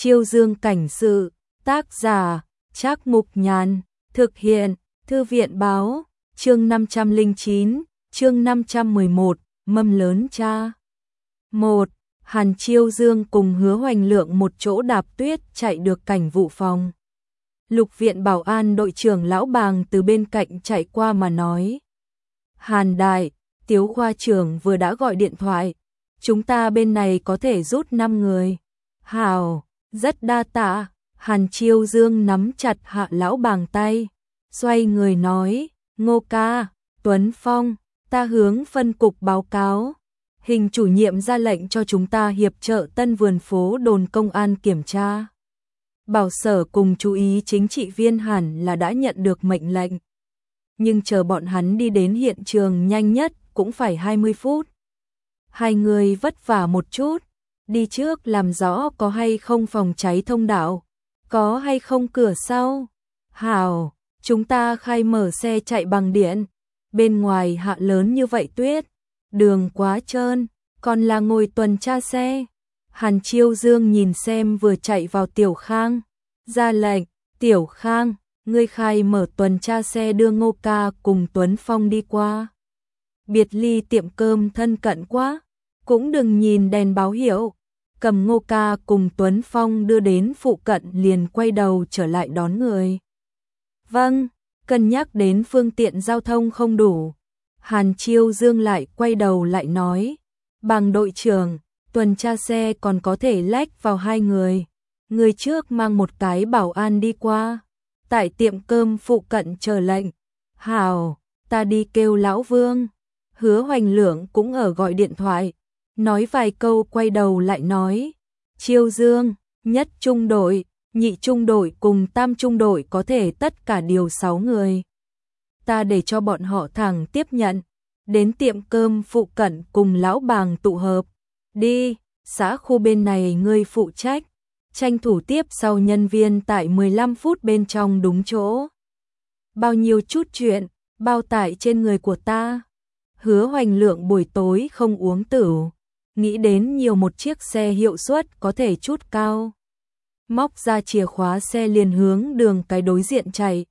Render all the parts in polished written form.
Chiêu Dương cảnh sự, tác giả, Trác Mục Nhàn, thực hiện, Thư viện báo, chương 509, chương 511, mâm lớn cha. 1. Hàn Chiêu Dương cùng Hứa Hoành Lượng một chỗ đạp tuyết chạy được cảnh vụ phòng. Lục viện bảo an đội trưởng lão Bàng từ bên cạnh chạy qua mà nói. Hàn đại, Tiếu khoa trưởng vừa đã gọi điện thoại. Chúng ta bên này có thể rút 5 người. Hào, rất đa tạ. Hàn Chiêu Dương nắm chặt hạ lão Bàng tay. Xoay người nói, Ngô ca, Tuấn Phong, ta hướng phân cục báo cáo. Hình chủ nhiệm ra lệnh cho chúng ta hiệp trợ Tân Vườn phố đồn công an kiểm tra. Bảo Sở cùng chú ý chính trị viên hẳn là đã nhận được mệnh lệnh. Nhưng chờ bọn hắn đi đến hiện trường nhanh nhất cũng phải 20 phút. Hai người vất vả một chút, đi trước làm rõ có hay không phòng cháy thông đạo, có hay không cửa sau. Hảo, chúng ta khai mở xe chạy bằng điện, bên ngoài hạ lớn như vậy tuyết, đường quá trơn, còn là ngồi tuần tra xe. Hàn Chiêu Dương nhìn xem vừa chạy vào Tiểu Khang, ra lệnh, Tiểu Khang, ngươi khai mở tuần tra xe đưa Ngô ca cùng Tuấn Phong đi qua. Biệt ly tiệm cơm thân cận quá, cũng đừng nhìn đèn báo hiệu, cầm Ngô ca cùng Tuấn Phong đưa đến phụ cận liền quay đầu trở lại đón người. Vâng, cân nhắc đến phương tiện giao thông không đủ. Hàn Chiêu Dương lại quay đầu lại nói, Bằng đội trưởng, tuần tra xe còn có thể lách vào 2 người. Người trước mang một cái bảo an đi qua, tại tiệm cơm phụ cận chờ lệnh. Hảo, ta đi kêu lão Vương. Hứa Hoành Lượng cũng ở gọi điện thoại, nói vài câu quay đầu lại nói, Chiêu Dương, nhất trung đội, nhị trung đội cùng tam trung đội có thể tất cả điều 6 người. Ta để cho bọn họ thẳng tiếp nhận, đến tiệm cơm phụ cận cùng lão Bàng tụ hợp. Đi, xã khu bên này ngươi phụ trách, tranh thủ tiếp sau nhân viên tại 15 phút bên trong đúng chỗ. Bao nhiêu chút chuyện, bao tải trên người của ta. Hứa Hoành Lượng buổi tối không uống tửu, nghĩ đến nhiều một chiếc xe hiệu suất có thể chút cao. Móc ra chìa khóa xe liền hướng đường cái đối diện chạy.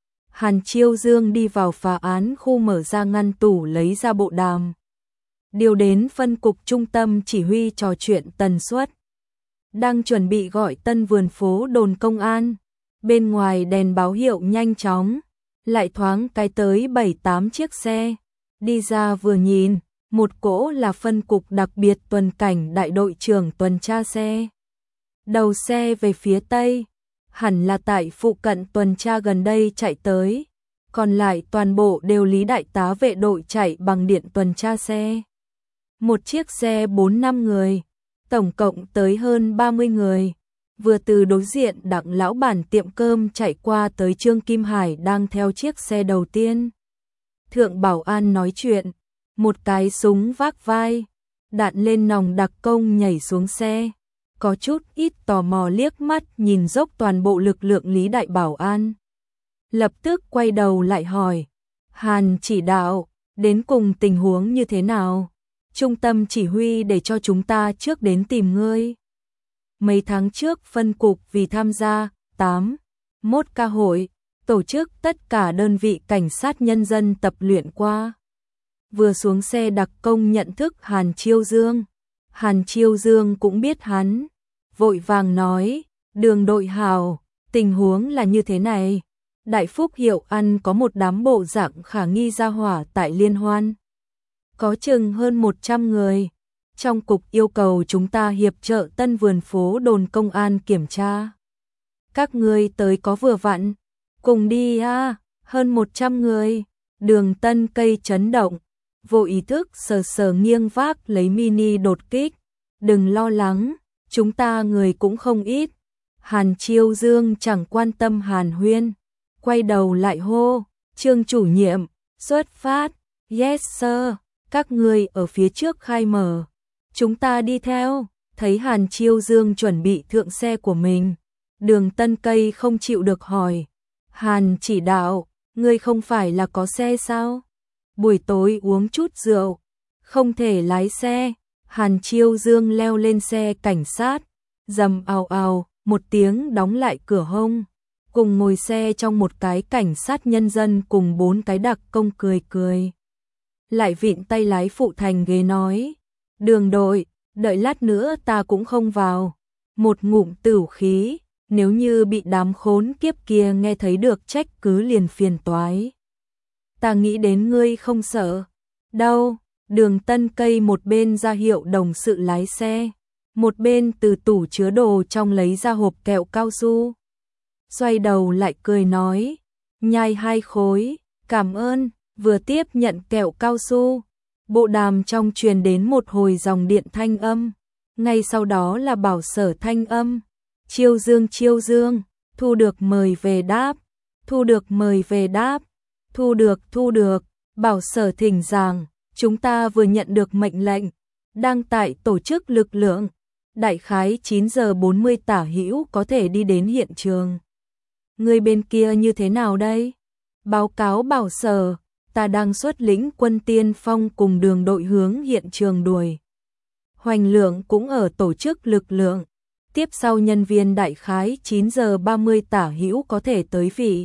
Hàn Chiêu Dương đi vào phá án khu mở ra ngăn tủ lấy ra bộ đàm. Điều đến phân cục trung tâm chỉ huy trò chuyện tần suất. Đang chuẩn bị gọi Tân Vườn phố đồn công an. Bên ngoài đèn báo hiệu nhanh chóng, lại thoáng cái tới 7-8 chiếc xe. Đi ra vừa nhìn, một cỗ là phân cục đặc biệt tuần cảnh đại đội trưởng tuần tra xe. Đầu xe về phía tây, hẳn là tại phụ cận tuần tra gần đây chạy tới, còn lại toàn bộ đều Lý đại tá vệ đội chạy bằng điện tuần tra xe. Một chiếc xe 4-5 người, tổng cộng tới hơn 30 người, vừa từ đối diện Đặng lão bản tiệm cơm chạy qua tới Trương Kim Hải đang theo chiếc xe đầu tiên. Thượng bảo an nói chuyện, một cái súng vác vai, đạn lên nòng đặc công nhảy xuống xe, có chút ít tò mò liếc mắt nhìn dốc toàn bộ lực lượng Lý đại bảo an. Lập tức quay đầu lại hỏi, Hàn chỉ đạo, đến cùng tình huống như thế nào? Trung tâm chỉ huy để cho chúng ta trước đến tìm ngươi. Mấy tháng trước phân cục vì tham gia 8-1 ca hội, tổ chức tất cả đơn vị cảnh sát nhân dân tập luyện qua. Vừa xuống xe đặc công nhận thức Hàn Chiêu Dương. Hàn Chiêu Dương cũng biết hắn, vội vàng nói, Đường đội hào, tình huống là như thế này. Đại Phúc Hiệu ăn có một đám bộ dạng khả nghi ra hỏa tại liên hoan. Có chừng hơn 100 người. Trong cục yêu cầu chúng ta hiệp trợ Tân Vườn phố đồn công an kiểm tra. Các ngươi tới có vừa vặn. Cùng đi à, hơn 100 người. Đường Tân Cây chấn động, vô ý thức sờ sờ nghiêng vác lấy mini đột kích. Đừng lo lắng, chúng ta người cũng không ít. Hàn Chiêu Dương chẳng quan tâm hàn huyên, quay đầu lại hô, Trương chủ nhiệm, xuất phát. Yes sir, các người ở phía trước khai mở, chúng ta đi theo. Thấy Hàn Chiêu Dương chuẩn bị thượng xe của mình, Đường Tân Cây không chịu được hỏi, Hàn chỉ đạo, ngươi không phải là có xe sao? Buổi tối uống chút rượu, không thể lái xe. Hàn Chiêu Dương leo lên xe cảnh sát, rầm ào ào, một tiếng đóng lại cửa hông, cùng ngồi xe trong một cái cảnh sát nhân dân cùng 4 cái đặc công cười cười. Lại vịn tay lái phụ thành ghế nói, Đường đội, đợi lát nữa ta cũng không vào. Một ngụm tửu khí, nếu như bị đám khốn kiếp kia nghe thấy được trách cứ liền phiền toái. Ta nghĩ đến ngươi không sợ. Đâu, Đường Tân Cây một bên ra hiệu đồng sự lái xe, một bên từ tủ chứa đồ trong lấy ra hộp kẹo cao su. Xoay đầu lại cười nói, nhai 2 khối, cảm ơn. Vừa tiếp nhận kẹo cao su, bộ đàm trong truyền đến một hồi dòng điện thanh âm, ngay sau đó là Bảo Sở thanh âm, Chiêu Dương, thu được mời về đáp, thu được mời về đáp, thu được, Bảo Sở thỉnh giảng, chúng ta vừa nhận được mệnh lệnh, đang tại tổ chức lực lượng, đại khái 9 giờ 40 tả hữu có thể đi đến hiện trường. Người bên kia như thế nào đây? Báo cáo Bảo Sở, ta đang xuất lĩnh quân tiên phong cùng đường đội hướng hiện trường đuổi. Hoành Lượng cũng ở tổ chức lực lượng, tiếp sau nhân viên đại khái 9 giờ 30 tả hữu có thể tới vị.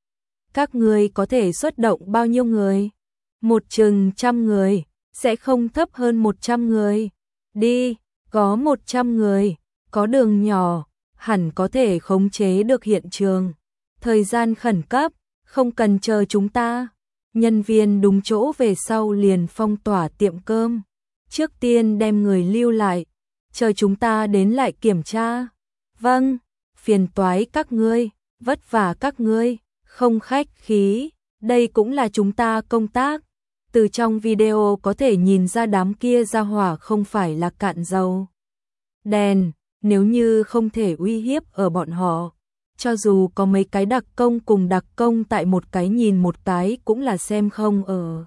Các người có thể xuất động bao nhiêu người? Một chừng 100 người, sẽ không thấp hơn 100 người. Đi, có 100 người, có đường nhỏ, hẳn có thể khống chế được hiện trường. Thời gian khẩn cấp, không cần chờ chúng ta. Nhân viên đúng chỗ về sau liền phong tỏa tiệm cơm. Trước tiên đem người lưu lại, chờ chúng ta đến lại kiểm tra. Vâng, phiền toái các ngươi, vất vả các ngươi, không khách khí, đây cũng là chúng ta công tác. Từ trong video có thể nhìn ra đám kia ra hỏa không phải là cạn dầu đèn, nếu như không thể uy hiếp ở bọn họ. Cho dù có mấy cái đặc công cùng đặc công tại một cái nhìn một cái cũng là xem không ở.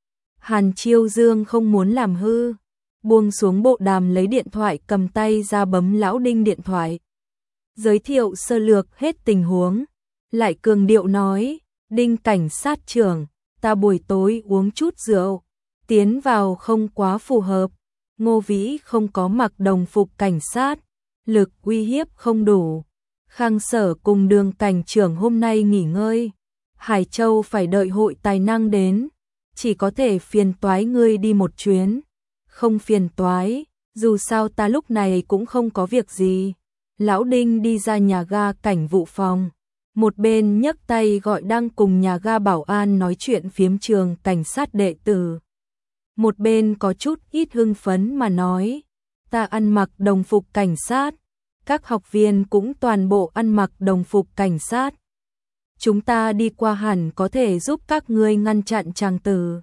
Hàn Chiêu Dương không muốn làm hư, buông xuống bộ đàm lấy điện thoại cầm tay ra bấm lão Đinh điện thoại. Giới thiệu sơ lược hết tình huống, lại cường điệu nói, Đinh cảnh sát trưởng, ta buổi tối uống chút rượu, tiến vào không quá phù hợp, Ngô Vĩ không có mặc đồng phục cảnh sát, lực uy hiếp không đủ. Khang Sở cùng Đường cảnh trưởng hôm nay nghỉ ngơi, Hải Châu phải đợi hội tài năng đến, chỉ có thể phiền toái ngươi đi một chuyến. Không phiền toái, dù sao ta lúc này cũng không có việc gì. Lão Đinh đi ra nhà ga cảnh vụ phòng, một bên nhấc tay gọi đang cùng nhà ga bảo an nói chuyện phiếm trường cảnh sát đệ tử. Một bên có chút ít hưng phấn mà nói, ta ăn mặc đồng phục cảnh sát. Các học viên cũng toàn bộ ăn mặc đồng phục cảnh sát. Chúng ta đi qua hẳn có thể giúp các ngươi ngăn chặn tràng tử.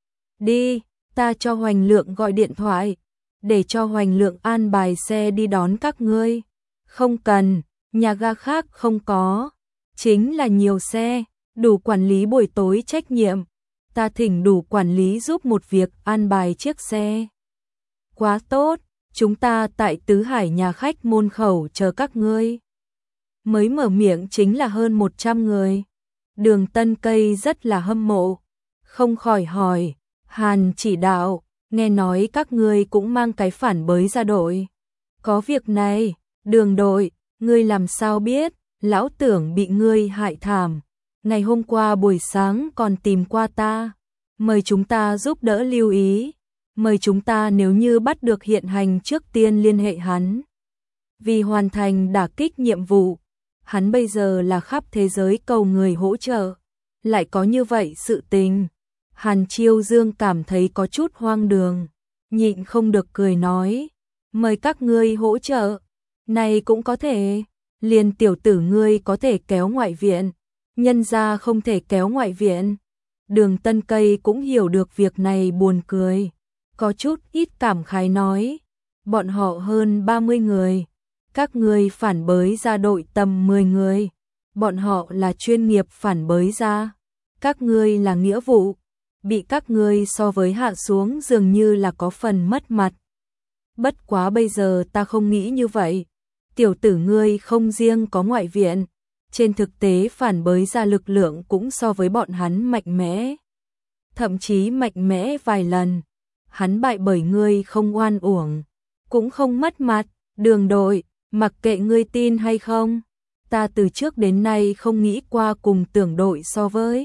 Đi, ta cho Hoành Lượng gọi điện thoại, để cho Hoành Lượng an bài xe đi đón các ngươi. Không cần, nhà ga khác không có, chính là nhiều xe, đủ quản lý buổi tối trách nhiệm. Ta thỉnh đủ quản lý giúp một việc an bài chiếc xe. Quá tốt. Chúng ta tại Tứ Hải nhà khách môn khẩu chờ các ngươi. Mới mở miệng chính là hơn 100 người. Đường Tân Cây rất là hâm mộ. Không khỏi hỏi, Hàn chỉ đạo, nghe nói các ngươi cũng mang cái phản bới ra đội. Có việc này, Đường đội, ngươi làm sao biết, lão tưởng bị ngươi hại thảm. Ngày hôm qua buổi sáng còn tìm qua ta, mời chúng ta giúp đỡ lưu ý. Mời chúng ta nếu như bắt được hiện hành trước tiên liên hệ hắn. Vì hoàn thành đả kích nhiệm vụ, hắn bây giờ là khắp thế giới cầu người hỗ trợ. Lại có như vậy sự tình. Hàn Chiêu Dương cảm thấy có chút hoang đường, nhịn không được cười nói, mời các ngươi hỗ trợ. Này cũng có thể, liền tiểu tử ngươi có thể kéo ngoại viện, nhân ra không thể kéo ngoại viện. Đường Tân Cây cũng hiểu được việc này buồn cười. Có chút ít cảm khái nói, bọn họ hơn 30 người, các ngươi phản bới ra đội tầm 10 người, bọn họ là chuyên nghiệp phản bới ra, các ngươi là nghĩa vụ, bị các ngươi so với hạ xuống dường như là có phần mất mặt. Bất quá bây giờ ta không nghĩ như vậy, tiểu tử ngươi không riêng có ngoại viện, trên thực tế phản bới ra lực lượng cũng so với bọn hắn mạnh mẽ, thậm chí mạnh mẽ vài lần. Hắn bại bởi ngươi không oan uổng, cũng không mất mặt. Đường đội, Mặc kệ ngươi tin hay không, ta từ trước đến nay không nghĩ qua cùng tưởng đội so với.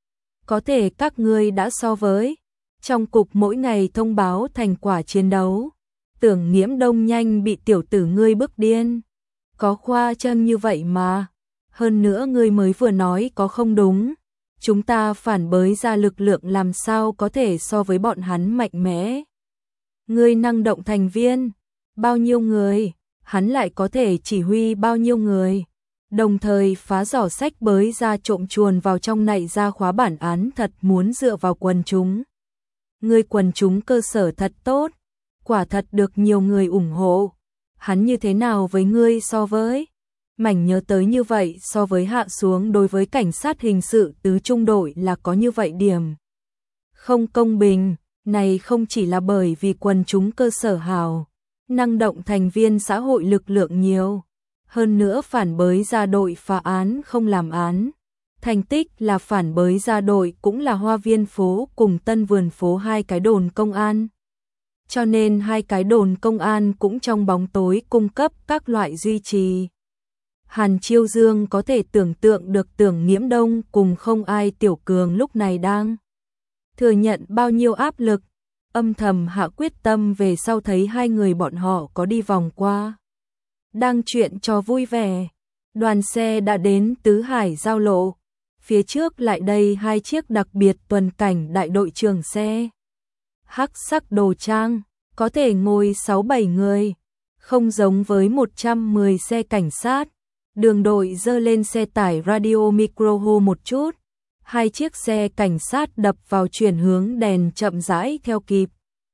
Có thể các ngươi đã so với. Trong cục mỗi ngày thông báo thành quả chiến đấu. Tưởng Nghiễm Đông nhanh bị tiểu tử ngươi bức điên. Có khoa trương như vậy mà. Hơn nữa ngươi mới vừa nói có không đúng. Chúng ta phản bới ra lực lượng làm sao có thể so với bọn hắn mạnh mẽ. Ngươi năng động thành viên. Bao nhiêu người? Hắn lại có thể chỉ huy bao nhiêu người? Đồng thời phá giỏ sách bới ra trộm chuồn vào trong này ra khóa bản án thật muốn dựa vào quần chúng. Ngươi quần chúng cơ sở thật tốt, quả thật được nhiều người ủng hộ. Hắn như thế nào với ngươi so với? Mảnh nhớ tới như vậy so với hạ xuống đối với cảnh sát hình sự tứ trung đội là có như vậy điểm. Không công bình, này không chỉ là bởi vì quần chúng cơ sở hào, năng động thành viên xã hội lực lượng nhiều. Hơn nữa phản bới ra đội phá án không làm án. Thành tích là phản bới ra đội cũng là Hoa Viên phố cùng Tân Vườn phố hai cái đồn công an. Cho nên hai cái đồn công an cũng trong bóng tối cung cấp các loại duy trì. Hàn Chiêu Dương có thể tưởng tượng được Tưởng Nghiễm Đông cùng không ai Tiểu Cường lúc này đang thừa nhận bao nhiêu áp lực, âm thầm hạ quyết tâm về sau thấy hai người bọn họ có đi vòng qua. Đang chuyện trò vui vẻ, đoàn xe đã đến Tứ Hải giao lộ, phía trước lại đây hai chiếc đặc biệt tuần cảnh đại đội trưởng xe. Hắc sắc đồ trang, có thể ngồi 6-7 người, không giống với 110 xe cảnh sát. Đường đội dơ lên xe tải radio micro hô một chút, hai chiếc xe cảnh sát đập vào chuyển hướng đèn chậm rãi theo kịp.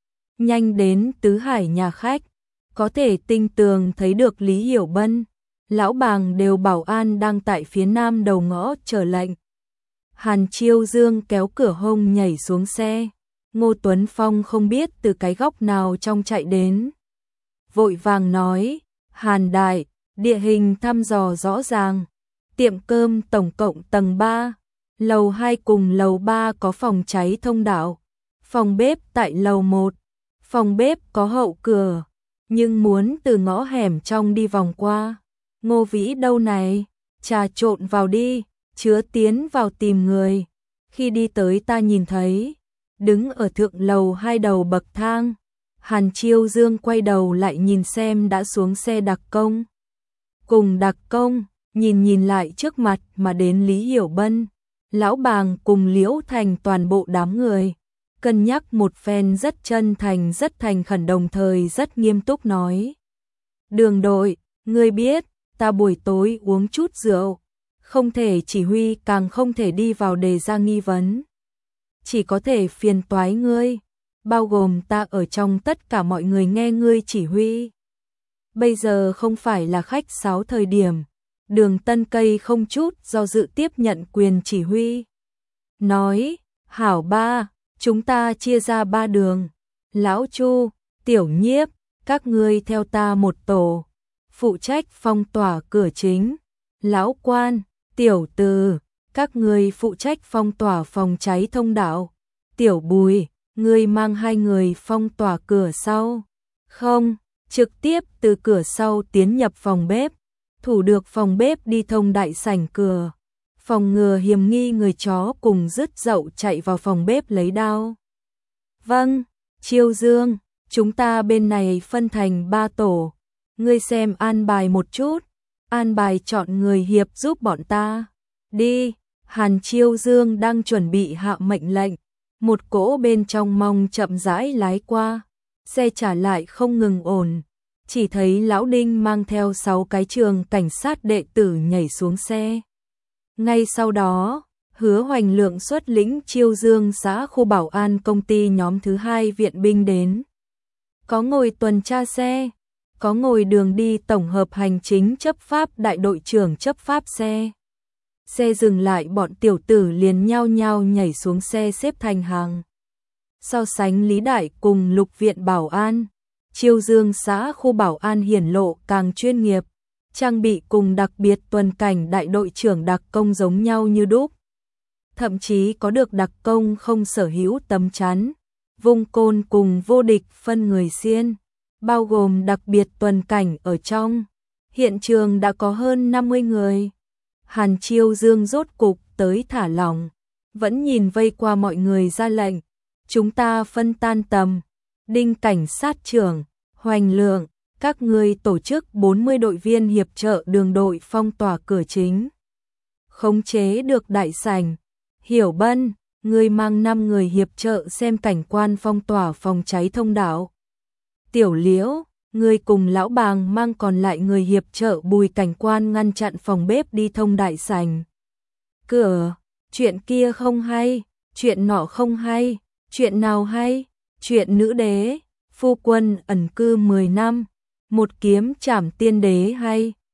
Nhanh đến Tứ Hải nhà khách, có thể tinh tường thấy được Lý Hiểu Bân, lão bàng đều bảo an đang tại phía nam đầu ngõ chờ lệnh. Hàn Chiêu Dương kéo cửa hông nhảy xuống xe, Ngô Tuấn Phong không biết từ cái góc nào trong chạy đến. Vội vàng nói, Hàn đại, địa hình thăm dò rõ ràng, tiệm cơm tổng cộng tầng 3, lầu 2 cùng lầu 3 có phòng cháy thông đạo, phòng bếp tại lầu 1, phòng bếp có hậu cửa, nhưng muốn từ ngõ hẻm trong đi vòng qua. Ngô Vĩ đâu này, trà trộn vào đi, chứa tiến vào tìm người. Khi đi tới ta nhìn thấy, đứng ở thượng lầu 2 đầu bậc thang. Hàn Chiêu Dương quay đầu lại nhìn xem đã xuống xe đặc công. Cùng đặc công, nhìn lại trước mặt mà đến Lý Hiểu Bân, lão bàng cùng Liễu Thành toàn bộ đám người. Cân nhắc một phen rất chân thành rất thành khẩn đồng thời rất nghiêm túc nói. Đường đội, ngươi biết, ta buổi tối uống chút rượu, không thể chỉ huy càng không thể đi vào đề ra nghi vấn. Chỉ có thể phiền toái ngươi, bao gồm ta ở trong tất cả mọi người nghe ngươi chỉ huy. Bây giờ không phải là khách sáo thời điểm, Đường Tân Cây không chút do dự tiếp nhận quyền chỉ huy. Nói, hảo ba, chúng ta chia ra 3 đường. Lão Chu, Tiểu Nhiếp, các ngươi theo ta một tổ, phụ trách phong tỏa cửa chính. Lão Quan, Tiểu Từ, các ngươi phụ trách phong tỏa phòng cháy thông đạo. Tiểu Bùi, ngươi mang 2 người phong tỏa cửa sau. Không, trực tiếp từ cửa sau tiến nhập phòng bếp, thủ được phòng bếp đi thông đại sảnh cửa. Phòng ngừa hiểm nghi người chó cùng dứt dậu chạy vào phòng bếp lấy đao. Vâng, Chiêu Dương, chúng ta bên này phân thành 3 tổ. Ngươi xem an bài một chút, an bài chọn người hiệp giúp bọn ta. Đi, Hàn Chiêu Dương đang chuẩn bị hạ mệnh lệnh. Một cỗ bên trong mong chậm rãi lái qua, xe trả lại không ngừng ổn. Chỉ thấy Lão Đinh mang theo 6 cái trường cảnh sát đệ tử nhảy xuống xe. Ngay sau đó, Hứa Hoành Lượng xuất lĩnh Chiêu Dương xã khu bảo an công ty nhóm thứ 2 viện binh đến. Có ngồi tuần tra xe, có ngồi đường đi tổng hợp hành chính chấp pháp đại đội trưởng chấp pháp xe. Xe dừng lại bọn tiểu tử liền nhao nhao nhảy xuống xe xếp thành hàng. So sánh Lý Đại cùng Lục viện bảo an, Chiêu Dương xã khu bảo an hiển lộ càng chuyên nghiệp, trang bị cùng đặc biệt tuần cảnh đại đội trưởng đặc công giống nhau như đúc. Thậm chí có được đặc công không sở hữu tấm chắn, vung côn cùng vô địch phân người xiên, bao gồm đặc biệt tuần cảnh ở trong. Hiện trường đã có hơn 50 người. Hàn Chiêu Dương rốt cục tới thả lỏng, vẫn nhìn vây qua mọi người ra lệnh. Chúng ta phân tan tầm. Đinh cảnh sát trưởng, Hoành Lượng, các ngươi tổ chức 40 đội viên hiệp trợ đường đội phong tỏa cửa chính. Khống chế được đại sảnh. Hiểu Bân, ngươi mang 5 người hiệp trợ xem cảnh quan phong tỏa phòng cháy thông đạo. Tiểu Liễu, ngươi cùng lão Bàng mang còn lại người hiệp trợ Bùi cảnh quan ngăn chặn phòng bếp đi thông đại sảnh. Cửa, chuyện kia không hay, chuyện nọ không hay, chuyện nào hay? Chuyện nữ đế, phu quân ẩn cư 10 năm, một kiếm trảm tiên đế hay?